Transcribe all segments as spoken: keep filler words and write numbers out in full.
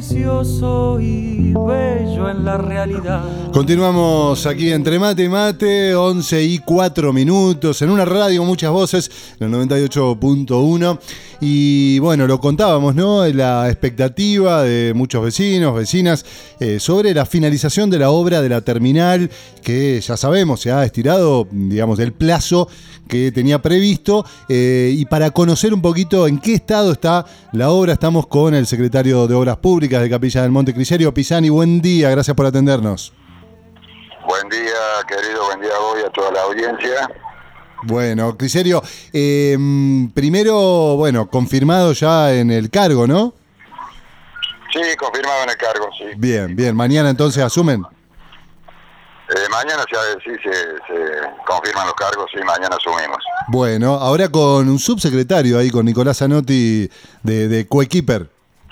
delicioso y bello en la realidad. Continuamos aquí entre mate y mate, once y cuatro minutos, en una radio, muchas voces, en el noventa y ocho punto uno. Y bueno, lo contábamos, ¿no? La expectativa de muchos vecinos, vecinas, eh, sobre la finalización de la obra de la terminal, que ya sabemos, se ha estirado, digamos, el plazo que tenía previsto. Eh, y para conocer un poquito en qué estado está la obra, estamos con el secretario de Obras Públicas de Capilla del Monte, Criserio Pisani. Buen día, gracias por atendernos. Buen día, querido, buen día a vos y a toda la audiencia. Bueno, Criserio, eh, primero, bueno, confirmado ya en el cargo, ¿no? Sí, confirmado en el cargo, sí. Bien, bien. ¿Mañana entonces asumen? Eh, mañana ya, sí se, se confirman los cargos, sí, mañana asumimos. Bueno, ahora con un subsecretario ahí, con Nicolás Zanotti de, de Coequiper.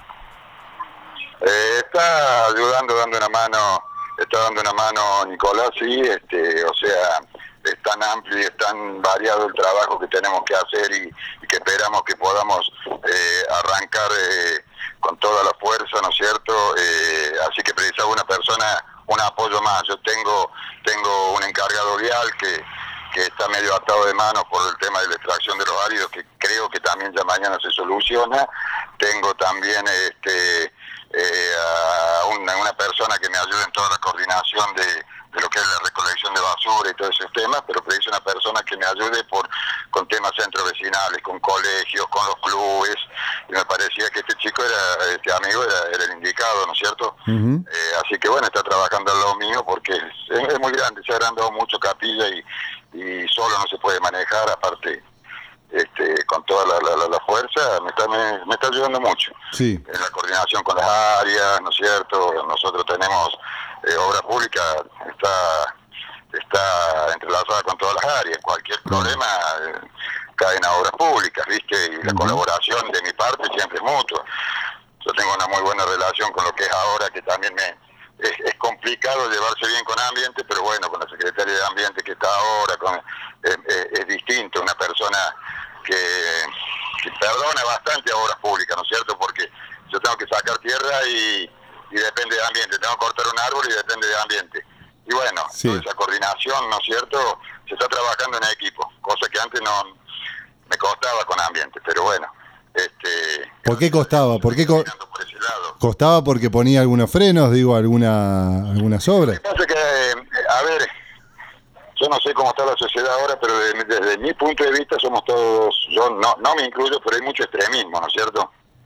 Eh, está ayudando, dando una mano, está dando una mano Nicolás, sí, este, o sea, es tan amplio y es tan variado el trabajo que tenemos que hacer y, y que esperamos que podamos eh, arrancar eh, con toda la fuerza, ¿no es cierto? Eh, así que precisaba una persona, un apoyo más. Yo tengo tengo un encargado vial que, que está medio atado de manos por el tema de la extracción de los áridos, que creo que también ya mañana se soluciona. Tengo también este eh, a una, una persona que me ayuda en toda la coordinación de, de lo que es la recolección de basura y todos esos temas, pero preciso una persona que me ayude por con temas centros vecinales, con colegios, con los clubes, y me parecía que este chico era, este amigo era, era el indicado, ¿no es cierto? Uh-huh. Eh, así que bueno, está trabajando al lado mío porque es, es muy grande, se ha agrandado mucho Capilla y, y solo no se puede manejar, aparte este con toda la, la, la fuerza, me está, me, me está ayudando mucho. Sí. En la coordinación con las áreas, ¿no es cierto? Nosotros tenemos eh, obra pública, está está entrelazada con todas las áreas, cualquier problema eh, cae en obras públicas, ¿viste? Y la uh-huh. colaboración de mi parte siempre es mutua. Yo tengo una muy buena relación con lo que es ahora, que también me es, es complicado llevarse bien con Ambiente, pero bueno, con la Secretaría de Ambiente que está ahora, con, eh, eh, es distinto, una persona que, que perdona bastante a obras públicas, ¿no es cierto? Porque yo tengo que sacar tierra y, y depende de Ambiente, tengo que cortar un árbol y depende de Ambiente. Y bueno, sí. Toda esa coordinación, ¿no es cierto? Se está trabajando en equipo, cosa que antes no me costaba con Ambiente, pero bueno. Este, ¿Por qué costaba? ¿Por qué co- por costaba? Porque ponía algunos frenos, digo, alguna algunas obras. Lo que pasa es que, eh, a ver, yo no sé cómo está la sociedad ahora, pero desde, desde mi punto de vista somos todos, yo no no me incluyo, pero hay mucho extremismo, ¿no es cierto?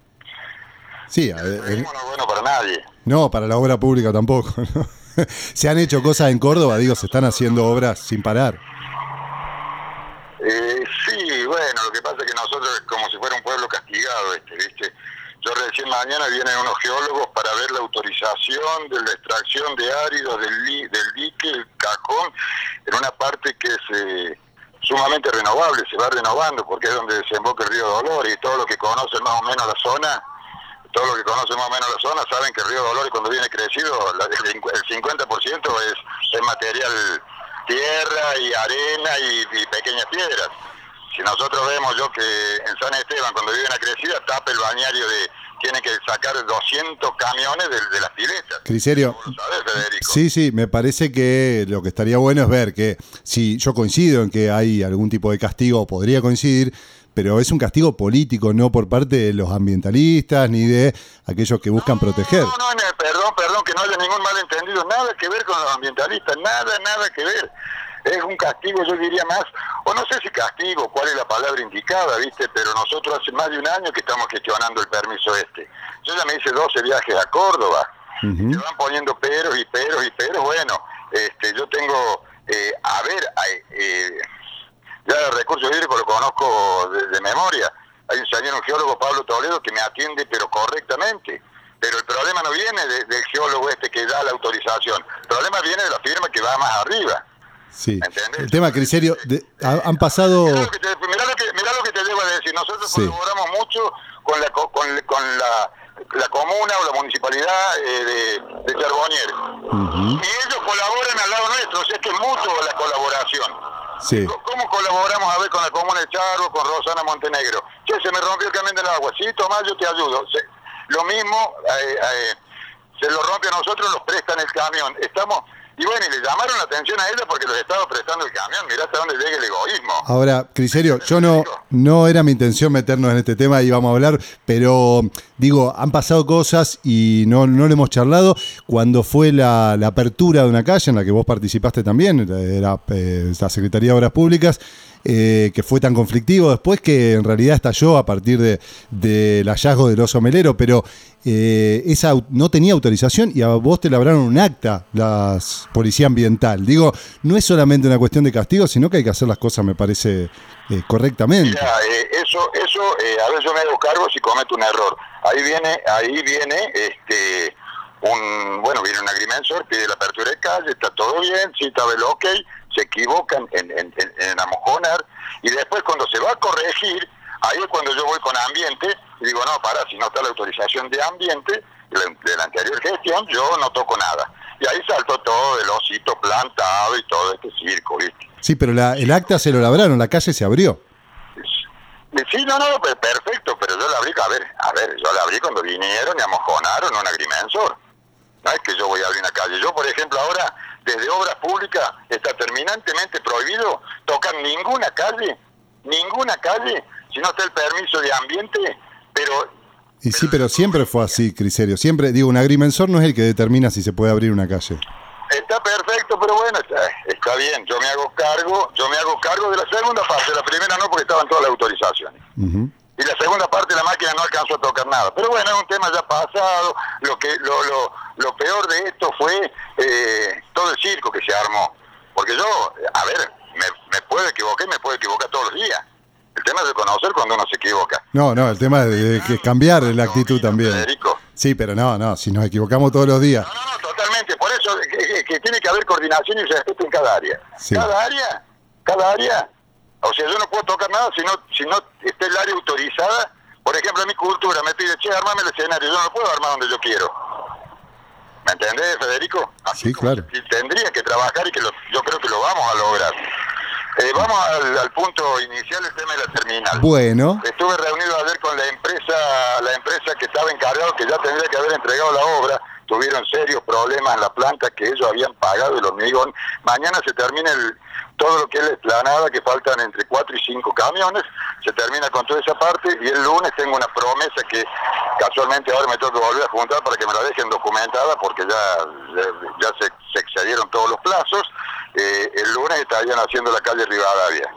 Sí, el extremismo no es bueno para nadie. No, para la obra pública tampoco, ¿no? Se han hecho cosas en Córdoba, digo, se están haciendo obras sin parar. Eh, sí, bueno, lo que pasa es que nosotros es como si fuera un pueblo castigado, este, ¿viste? Yo recién mañana vienen unos geólogos para ver la autorización de la extracción de áridos del, li, del dique, el cajón, en una parte que es eh, sumamente renovable, se va renovando porque es donde desemboca el río Dolores, y todo lo que conocen más o menos la zona, todos los que conocen más o menos la zona saben que el río Dolores cuando viene crecido, la, el, el cincuenta por ciento es, es material tierra y arena y, y pequeñas piedras. Si nosotros vemos yo que en San Esteban cuando vive una crecida tapa el bañario de, tiene que sacar doscientos camiones de, de las piletas. Criserio, ¿sabes, Federico? Sí, sí, me parece que lo que estaría bueno es ver que, si yo coincido en que hay algún tipo de castigo, o podría coincidir, pero es un castigo político, no por parte de los ambientalistas ni de aquellos que buscan no, proteger. No, no, no, perdón, perdón, que no haya ningún malentendido, nada que ver con los ambientalistas, nada, nada que ver. Es un castigo, yo diría más, o no sé si castigo, cuál es la palabra indicada, ¿viste? Pero nosotros hace más de un año que estamos gestionando el permiso este. Yo ya me hice doce viajes a Córdoba, uh-huh. Se van poniendo peros y peros y peros. Bueno, este, yo tengo, eh, a ver, eh, ya el recurso hídrico lo conozco de, de memoria. Hay un señor, un geólogo, Pablo Toledo, que me atiende pero correctamente. Pero el problema no viene de, del geólogo este que da la autorización. El problema viene de la firma que va más arriba. Sí. El tema, Criserio, de, ha, han pasado... Mirá lo, que te, mirá, lo que, mirá lo que te debo decir. Nosotros sí. colaboramos mucho con la con, con la, la comuna o la municipalidad eh, de, de Charbonnier. Uh-huh. Y ellos colaboran al lado nuestro, o sea que es mutuo la colaboración. Sí. ¿Cómo colaboramos a ver con la comuna de Charro, con Rosana Montenegro? Che, se me rompió el camión del agua. Sí, Tomás, yo te ayudo. Se, Lo mismo, eh, eh, se lo rompe a nosotros, los prestan el camión. Estamos... Y bueno, y le llamaron la atención a ella porque los estaba prestando el camión. Mirá hasta dónde llega el egoísmo. Ahora, Criserio, yo no, no era mi intención meternos en este tema y vamos a hablar, pero digo, han pasado cosas y no, no lo hemos charlado. Cuando fue la, la apertura de una calle en la que vos participaste también, era eh, la Secretaría de Obras Públicas, eh, que fue tan conflictivo después que en realidad estalló a partir de, del hallazgo del oso melero, pero eh, esa no tenía autorización y a vos te labraron un acta las Policía Ambiental. Digo, no es solamente una cuestión de castigo, sino que hay que hacer las cosas, me parece, eh, correctamente. Mira, eh, eso, eso eh, a ver, yo me hago cargo si cometo un error. Ahí viene, ahí viene, este, un, bueno, viene un agrimensor, pide la apertura de calle, está todo bien, sí, está el ok, se equivocan en, en, en, en amojonar, y después cuando se va a corregir, ahí es cuando yo voy con ambiente, y digo, no, para, si no está la autorización de ambiente, de la, de la anterior gestión, yo no toco nada. Y ahí saltó todo el osito plantado y todo este circo, ¿viste? Sí, pero la, el acta se lo labraron, la calle se abrió. Sí, no, no, perfecto, pero yo la abrí, a ver, a ver, yo la abrí cuando vinieron y amojonaron un agrimensor. No es que yo voy a abrir una calle. Yo, por ejemplo, ahora, desde Obras Públicas, está terminantemente prohibido tocar ninguna calle, ninguna calle, si no está el permiso de ambiente, pero... Y sí, pero siempre fue así, Criserio. Siempre, digo, un agrimensor no es el que determina si se puede abrir una calle. Está perfecto, pero bueno, está, está bien. Yo me hago cargo, yo me hago cargo de la segunda parte. La primera no, porque estaban todas las autorizaciones. Uh-huh. Y la segunda parte, la máquina no alcanzó a tocar nada. Pero bueno, es un tema ya pasado. Lo que lo lo, lo peor de esto fue eh, todo el circo que se armó. Porque yo, a ver, me, me puedo equivocar y me puedo equivocar todos los días. El tema es reconocer cuando uno se equivoca. No, no, el tema es de, de cambiar la actitud también. Federico. Sí, pero no, no, si nos equivocamos todos los días. No, no, no, totalmente. Por eso que, que, que tiene que haber coordinación y respeto en cada área. Sí. Cada área, cada área. O sea, yo no puedo tocar nada si no, si no está el área autorizada. Por ejemplo, en mi cultura me pide, che, armame el escenario. Yo no lo puedo armar donde yo quiero. ¿Me entendés, Federico? Así sí, claro. Tendría que trabajar y que lo, yo creo que lo vamos a lograr. Eh, vamos al, al punto inicial, el tema de la terminal. Bueno. Estuve reunido ayer con la empresa, la empresa que estaba encargada, que ya tendría que haber entregado la obra. Tuvieron serios problemas en la planta que ellos habían pagado el hormigón. Mañana se termina el, todo lo que es la explanada, que faltan entre cuatro y cinco camiones. Se termina con toda esa parte y el lunes tengo una promesa que casualmente ahora me tengo que volver a juntar para que me la dejen documentada porque ya, ya se, se excedieron todos los plazos. Eh, el lunes estarían haciendo la calle Rivadavia.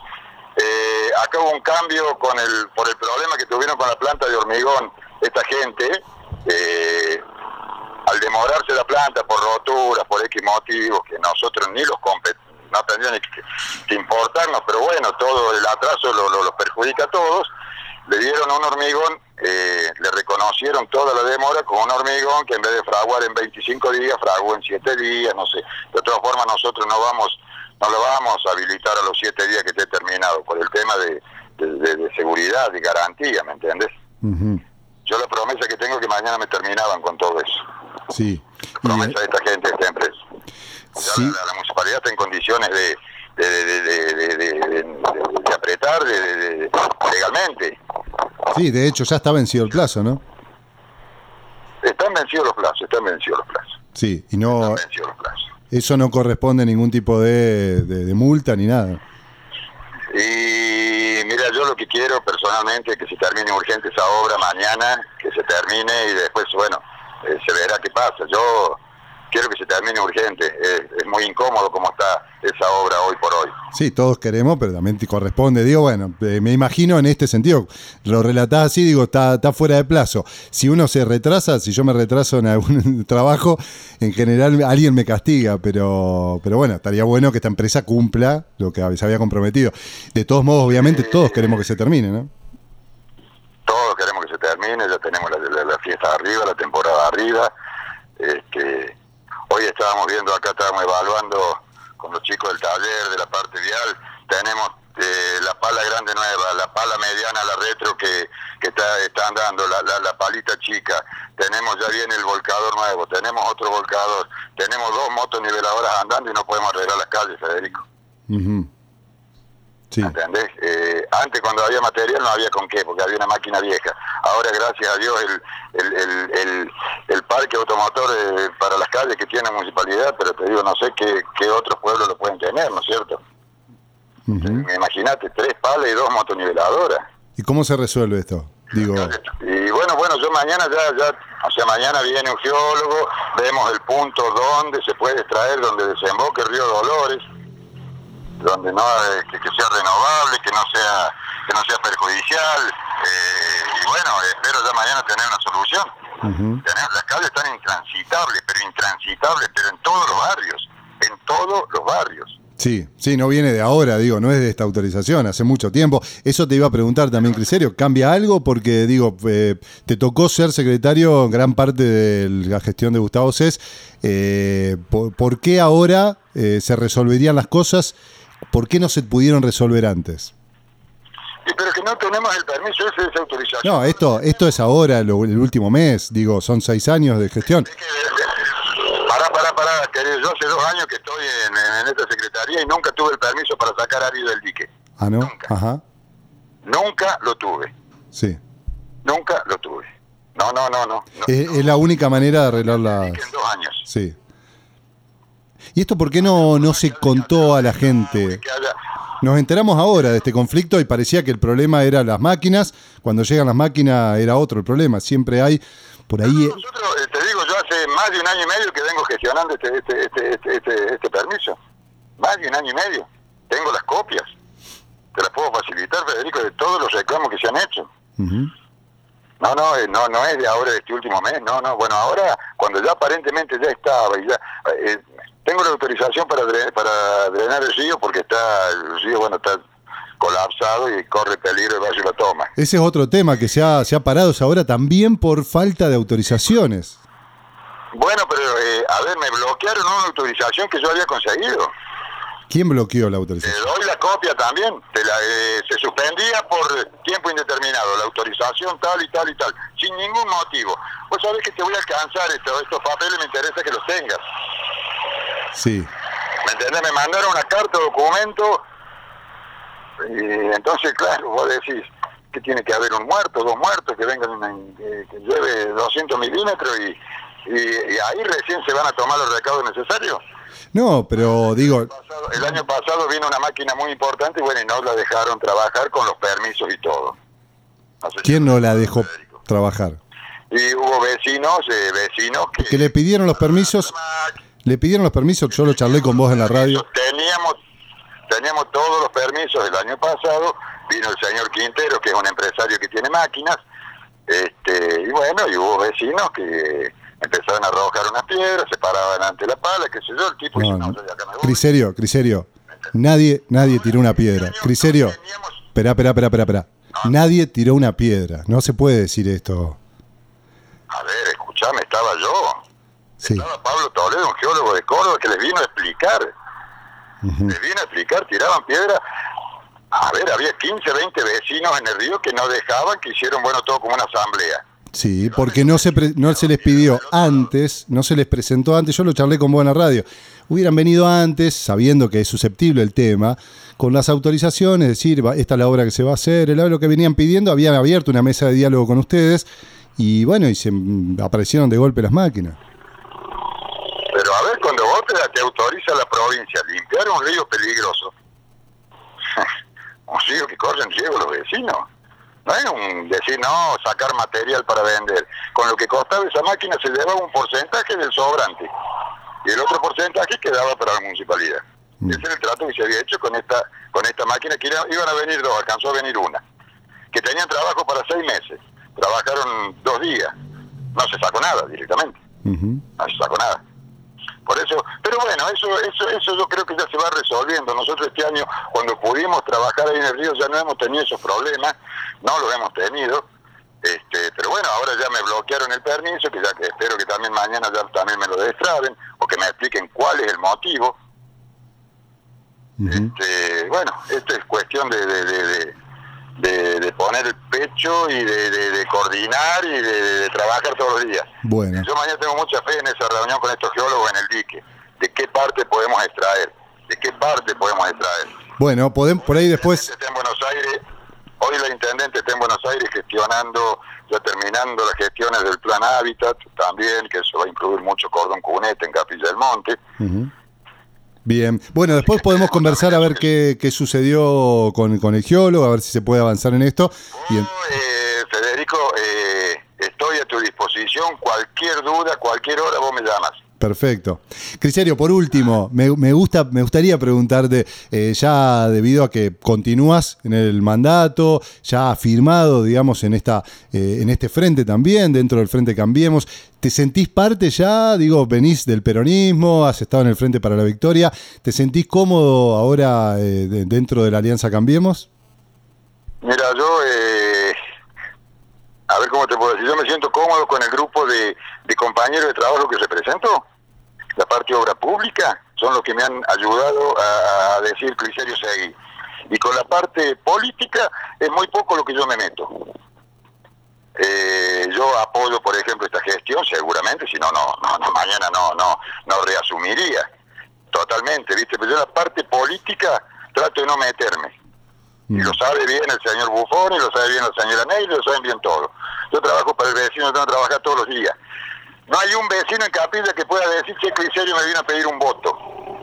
Eh, acá hubo un cambio con el por el problema que tuvieron con la planta de hormigón esta gente. Eh, al demorarse la planta por roturas, por X motivos, que nosotros ni los compet no tendrían que, que importarnos, pero bueno, todo el atraso lo, lo, lo perjudica a todos. Le dieron un hormigón, eh, le reconocieron toda la demora con un hormigón que en vez de fraguar en veinticinco días, fraguó en siete días, no sé. De todas formas, nosotros no vamos no lo vamos a habilitar a los siete días que esté terminado, por el tema de, de, de, de seguridad, de garantía, ¿me entiendes? Uh-huh. Yo la promesa que tengo es que mañana me terminaban con todo eso. Sí. La promesa de esta gente, de esta empresa. Sí. La, la, la municipalidad está en condiciones de de, de, de, de, de, de, de apretar de, de, de, legalmente. Sí, de hecho ya está vencido el plazo, ¿no? Están vencidos los plazos, están vencidos los plazos. Sí, y no... Están vencidos los plazos. Eso no corresponde a ningún tipo de, de, de multa ni nada. Y mira, yo lo que quiero personalmente es que se termine urgente esa obra mañana, que se termine y después, bueno, eh, se verá qué pasa. Yo quiero que se termine urgente, es, es muy incómodo como está esa obra hoy por hoy. Sí, todos queremos, pero también te corresponde. Digo, bueno, eh, me imagino en este sentido, lo relatás así, digo, está, está fuera de plazo. Si uno se retrasa, si yo me retraso en algún trabajo, en general alguien me castiga, pero, pero bueno, estaría bueno que esta empresa cumpla lo que se había comprometido. De todos modos, obviamente, eh, todos queremos que se termine, ¿no? Todos queremos que se termine, ya tenemos la, la, la fiesta arriba, la temporada arriba. Este, hoy estábamos viendo acá, estábamos evaluando con los chicos del taller de la parte vial, tenemos eh, la pala grande nueva, la pala mediana, la retro que, que está, están dando, la, la, la palita chica, tenemos ya viene el volcador nuevo, tenemos otro volcador, tenemos dos motoniveladoras andando y no podemos arreglar las calles, Federico. Uh-huh. Sí. ¿Entendés? Eh, antes cuando había material no había con qué, porque había una máquina vieja. Ahora, gracias a Dios, el, el, el, el, el parque automotor eh, para las calles que tiene la municipalidad, pero te digo, no sé qué, qué otros pueblos lo pueden tener, ¿no es cierto? Uh-huh. Imagínate, tres palas y dos motoniveladoras. ¿Y cómo se resuelve esto? Digo... Y bueno, bueno, yo mañana ya, ya, o sea, mañana viene un geólogo, vemos el punto donde se puede extraer, donde desemboque el río Dolores, donde no que, que sea renovable, que no sea que no sea perjudicial, eh, y bueno, espero ya mañana tener una solución. Uh-huh. Tener, las calles están intransitables, pero intransitables, pero en todos los barrios, en todos los barrios. Sí, sí, no viene de ahora, digo, no es de esta autorización, hace mucho tiempo. Eso te iba a preguntar también, Criserio, ¿cambia algo? Porque, digo, eh, te tocó ser secretario en gran parte de la gestión de Gustavo Cés. Eh, ¿por, ¿Por qué ahora eh, se resolverían las cosas? ¿Por qué no se pudieron resolver antes? Sí, pero que no tenemos el permiso ese de esa autorización. No, esto, esto es ahora, lo, el último mes, digo, son seis años de gestión. Es que, Pará, pará, pará, querido. Yo hace dos años que estoy en, en esta secretaría y nunca tuve el permiso para sacar árido del dique. Ah, ¿no? Nunca. Ajá. Nunca lo tuve. Sí. Nunca lo tuve. No, no, no, no. Es, no, es la única manera de arreglar las... En dos años. Sí. ¿Y esto por qué no, no se contó a la gente? Nos enteramos ahora de este conflicto y parecía que el problema era las máquinas. Cuando llegan las máquinas era otro el problema. Siempre hay por ahí... Nosotros, eh, te digo, yo hace más de un año y medio que vengo gestionando este este este este, este, este permiso. Más de un año y medio. Tengo las copias. Te las puedo facilitar, Federico, de todos los reclamos que se han hecho. Uh-huh. No, no, eh, no, no es de ahora, de este último mes. No, no. Bueno, ahora, cuando ya aparentemente ya estaba y ya... Eh, tengo la autorización para drenar, para drenar el río porque está el río, bueno, está colapsado y corre peligro de Valle La Toma. Ese es otro tema que se ha, se ha parado ahora también por falta de autorizaciones. Bueno, pero eh, a ver, me bloquearon una autorización que yo había conseguido. ¿Quién bloqueó la autorización? Te doy la copia también. Te la, eh, se suspendía por tiempo indeterminado la autorización tal y tal y tal, sin ningún motivo. Vos sabés que te voy a alcanzar esto, estos papeles, me interesa que los tengas. Sí. ¿Me entendés? Me mandaron una carta, documento, y entonces, claro, vos decís que tiene que haber un muerto, dos muertos, que vengan, una, que, que lleve doscientos milímetros y, y, y ahí recién se van a tomar los recaudos necesarios. No, pero digo... El año, pasado, el año pasado vino una máquina muy importante y bueno, y no la dejaron trabajar con los permisos y todo. No sé ¿Quién si no la dejó Federico. trabajar? Y hubo vecinos, eh, vecinos que... Que le pidieron los permisos... Le pidieron los permisos, yo lo charlé con vos en la radio. Teníamos teníamos todos los permisos del año pasado, vino el señor Quintero, que es un empresario que tiene máquinas, este y bueno, y hubo vecinos que empezaron a arrojar unas piedras, se paraban ante la pala, qué sé yo, el tipo no, dice, no, no, yo de acá me voy. Criserio, Criserio, nadie, nadie tiró una piedra. Criserio, espera, espera, espera, espera, espera. Nadie tiró una piedra, no se puede decir esto. A ver, escuchame, estaba yo. Sí. Estaba Pablo Toledo, un geólogo de Córdoba, que les vino a explicar. Uh-huh. Les vino a explicar, tiraban piedra. A ver, había quince, veinte vecinos en el río que no dejaban, que hicieron, bueno, todo como una asamblea. Sí, porque no se pre- no se les pidió antes, no se les presentó antes, yo lo charlé con vos en la radio. Hubieran venido antes, sabiendo que es susceptible el tema, con las autorizaciones, decir, esta es la obra que se va a hacer, el lo que venían pidiendo, habían abierto una mesa de diálogo con ustedes, y bueno, y se aparecieron de golpe las máquinas. Pero a ver, cuando vos te, te autoriza la provincia a limpiar un río peligroso, un río que corren riesgo los vecinos, no es un decir, no, sacar material para vender. Con lo que costaba esa máquina se llevaba un porcentaje del sobrante y el otro porcentaje quedaba para la municipalidad. Mm. Ese era el trato que se había hecho con esta con esta máquina, que iban a venir dos, alcanzó a venir una, que tenían trabajo para seis meses, trabajaron dos días, no se sacó nada directamente, uh-huh. no se sacó nada. Por eso, pero bueno, eso eso eso yo creo que ya se va resolviendo. Nosotros este año, cuando pudimos trabajar ahí en el río, ya no hemos tenido esos problemas, no los hemos tenido, este pero bueno, ahora ya me bloquearon el permiso, que ya que espero que también mañana ya también me lo destraben, o que me expliquen cuál es el motivo. Uh-huh. Este bueno, esto es cuestión de de, de, de, de, de poner el pecho y de, de, de coordinar y de, de trabajar todos los días. Bueno. Yo mañana tengo mucha fe en esa reunión con estos geólogos en el dique, de qué parte podemos extraer, de qué parte podemos extraer. Bueno, podemos por ahí después... Está en Buenos Aires, hoy la intendente está en Buenos Aires gestionando, ya terminando las gestiones del plan Hábitat, también, que eso va a incluir mucho cordón cuneta en Capilla del Monte. Uh-huh. Bien, bueno, después podemos conversar a ver qué, qué sucedió con, con el geólogo, a ver si se puede avanzar en esto. Oh, en... eh, Federico, eh, estoy a tu disposición, cualquier duda, cualquier hora vos me llamas. Perfecto. Criserio, por último, me, me gusta, me gustaría preguntarte, eh, ya debido a que continúas en el mandato, ya firmado, digamos, en esta, eh, en este frente también, dentro del Frente Cambiemos, ¿te sentís parte ya? Digo, venís del peronismo, has estado en el Frente para la Victoria, ¿te sentís cómodo ahora eh, de, dentro de la Alianza Cambiemos? Mira, yo, eh, a ver cómo te puedo decir, yo me siento cómodo con el grupo de, de compañeros de trabajo que se presentó. La parte de obra pública son los que me han ayudado a, a decir Criserio seguí. Y con la parte política es muy poco lo que yo me meto. Eh, yo apoyo, por ejemplo, esta gestión, seguramente, si no, no, no, no mañana no, no, no reasumiría totalmente, ¿viste? Pero yo en la parte política trato de no meterme. Y lo sabe bien el señor Buffoni, lo sabe bien la señora Ney, lo saben bien todos. Yo trabajo para el vecino, tengo que trabajar todos los días. No hay un vecino en Capilla que pueda decir que Criserio me vino a pedir un voto.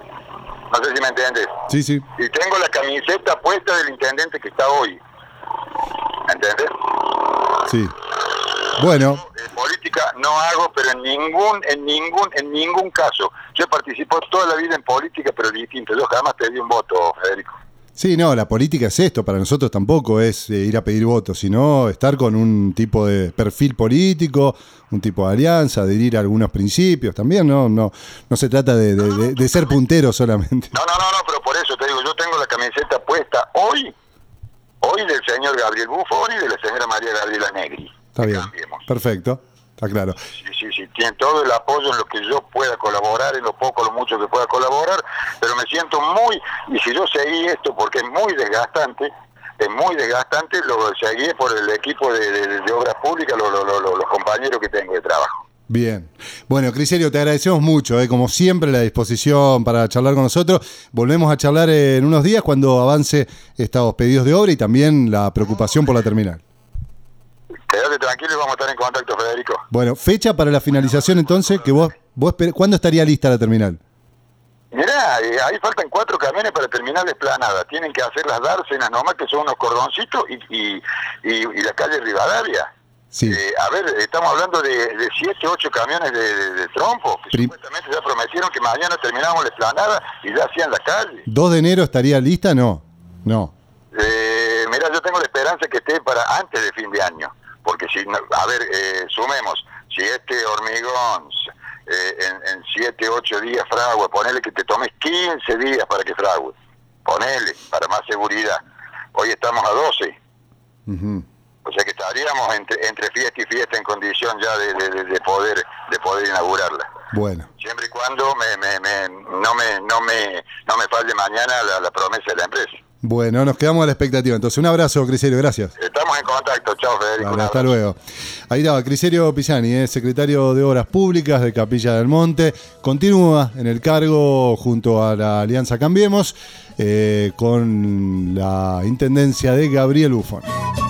No sé si me entiendes. Sí, sí. Y tengo la camiseta puesta del intendente que está hoy. ¿Entendés? Sí. Bueno. En política no hago, pero en ningún, en ningún, en ningún caso. Yo he participado toda la vida en política, pero distinto. Yo jamás pedí un voto, Federico. Sí, no, la política es esto, para nosotros tampoco es eh, ir a pedir votos, sino estar con un tipo de perfil político, un tipo de alianza, adherir a algunos principios también, no no no se trata de, de, de, de ser puntero solamente. No, no, no, no, pero por eso te digo, yo tengo la camiseta puesta hoy, hoy del señor Gabriel Buffoni y de la señora María Gabriela Negri. Está bien, Cambiemos. Perfecto, está claro. Sí, sí, sí, tienen todo el apoyo en lo que yo pueda colaborar, en lo poco, lo mucho que pueda colaborar, pero me siento muy, y si yo seguí esto porque es muy desgastante, es muy desgastante, lo seguí por el equipo de, de, de obras públicas, lo, lo, lo, los compañeros que tengo de trabajo. Bien. Bueno, Criserio, te agradecemos mucho, eh, como siempre, la disposición para charlar con nosotros. Volvemos a charlar en unos días cuando avance estos pedidos de obra y también la preocupación por la terminal. Quédate tranquilo y vamos a estar en contacto, Federico. Bueno, fecha para la finalización entonces, que vos, vos ¿cuándo estaría lista la terminal? Mirá, eh, ahí faltan cuatro camiones para terminar la esplanada. Tienen que hacer las dársenas nomás, que son unos cordoncitos, y, y, y, y la calle Rivadavia. Sí. Eh, a ver, estamos hablando de, de siete, ocho camiones de, de, de trompo, que Prim- supuestamente ya prometieron que mañana terminábamos la esplanada y ya hacían la calle. ¿dos de enero estaría lista? No, no. Eh, mirá, yo tengo la esperanza que esté para antes de fin de año. Porque si, a ver, eh, sumemos, si este hormigón eh, en, en siete, ocho días fragua, ponele que te tomes quince días para que frague, ponele, para más seguridad. Hoy estamos a doce. Uh-huh. O sea que estaríamos entre, entre fiesta y fiesta en condición ya de, de, de poder de poder inaugurarla. Bueno. Siempre y cuando me, me, me, no, me, no, me, no me falle mañana la, la promesa de la empresa. Bueno, nos quedamos a la expectativa. Entonces, un abrazo, Criserio, gracias. Estamos en contacto. Chao, Federico. Vale, hasta luego. Ahí estaba Criserio Pisani, eh, secretario de Obras Públicas de Capilla del Monte. Continúa en el cargo junto a la Alianza Cambiemos eh, con la intendencia de Gabriel Buffoni.